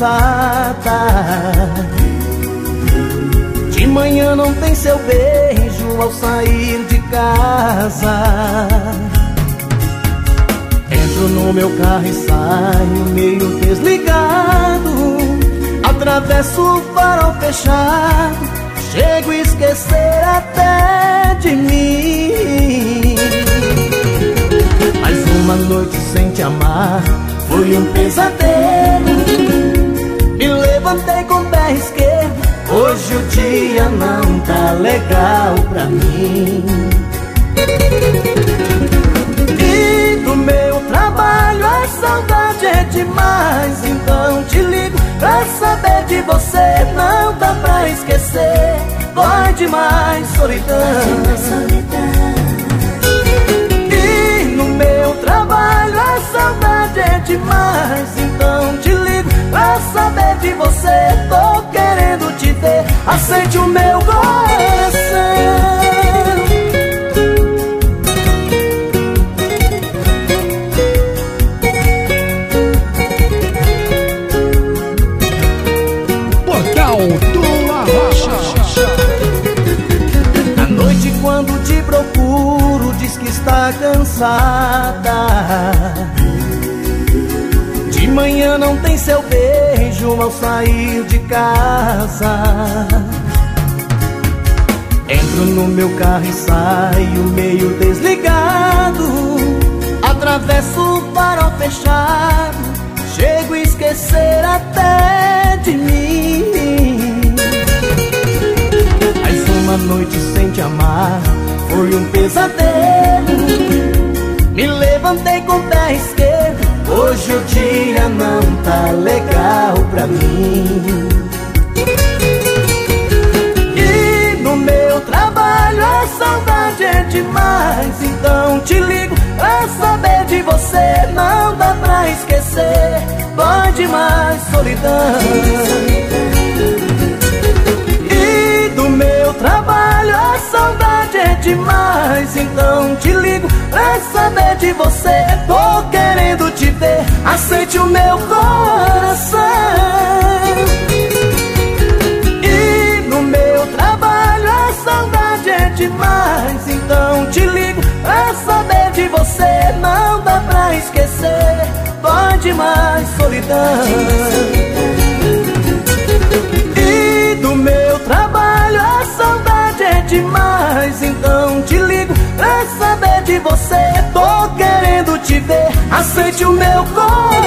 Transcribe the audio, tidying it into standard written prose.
cansada. De manhã não tem seu beijo ao sair de casa. Entro no meu carro e saio meio desligado. Atravesso o farol fechado, chego a esquecer até de mim. Mais uma noite sem te amar foi um pesadelo. Me levantei com o pé esquerdo, hoje o dia não tá legal pra mim. E do meu trabalho a saudade é demais, então te ligo pra saber de você. Não dá pra esquecer, dói demais, solidão. E no meu trabalho a saudade é demais, então te ligo pra saber de você. Tô querendo te ver, aceite o meu coração. À noite quando te procuro diz que está cansada. De manhã não tem seu beijo ao sair de casa. Entro no meu carro e saio meio desligado. Atravesso o farol fechado, chego a esquecer até de mim. Mais uma noite sem te amar foi um pesadelo. Me levantei com o pé esquerdo, hoje o dia não tá legal pra mim. E no meu trabalho a saudade é demais, então te ligo pra saber de você. Não dá pra esquecer, dói demais, solidão. E do meu trabalho a saudade é demais, então te ligo pra saber de você. Tô querendo te ver, aceite o meu coração. E no meu trabalho a saudade é demais, então te ligo pra saber de você. Não dá pra esquecer, dói demais, solidão. E do meu trabalho a saudade é demais, então te ligo pra saber de você. Tô querendo te ver, aceite o meu coração.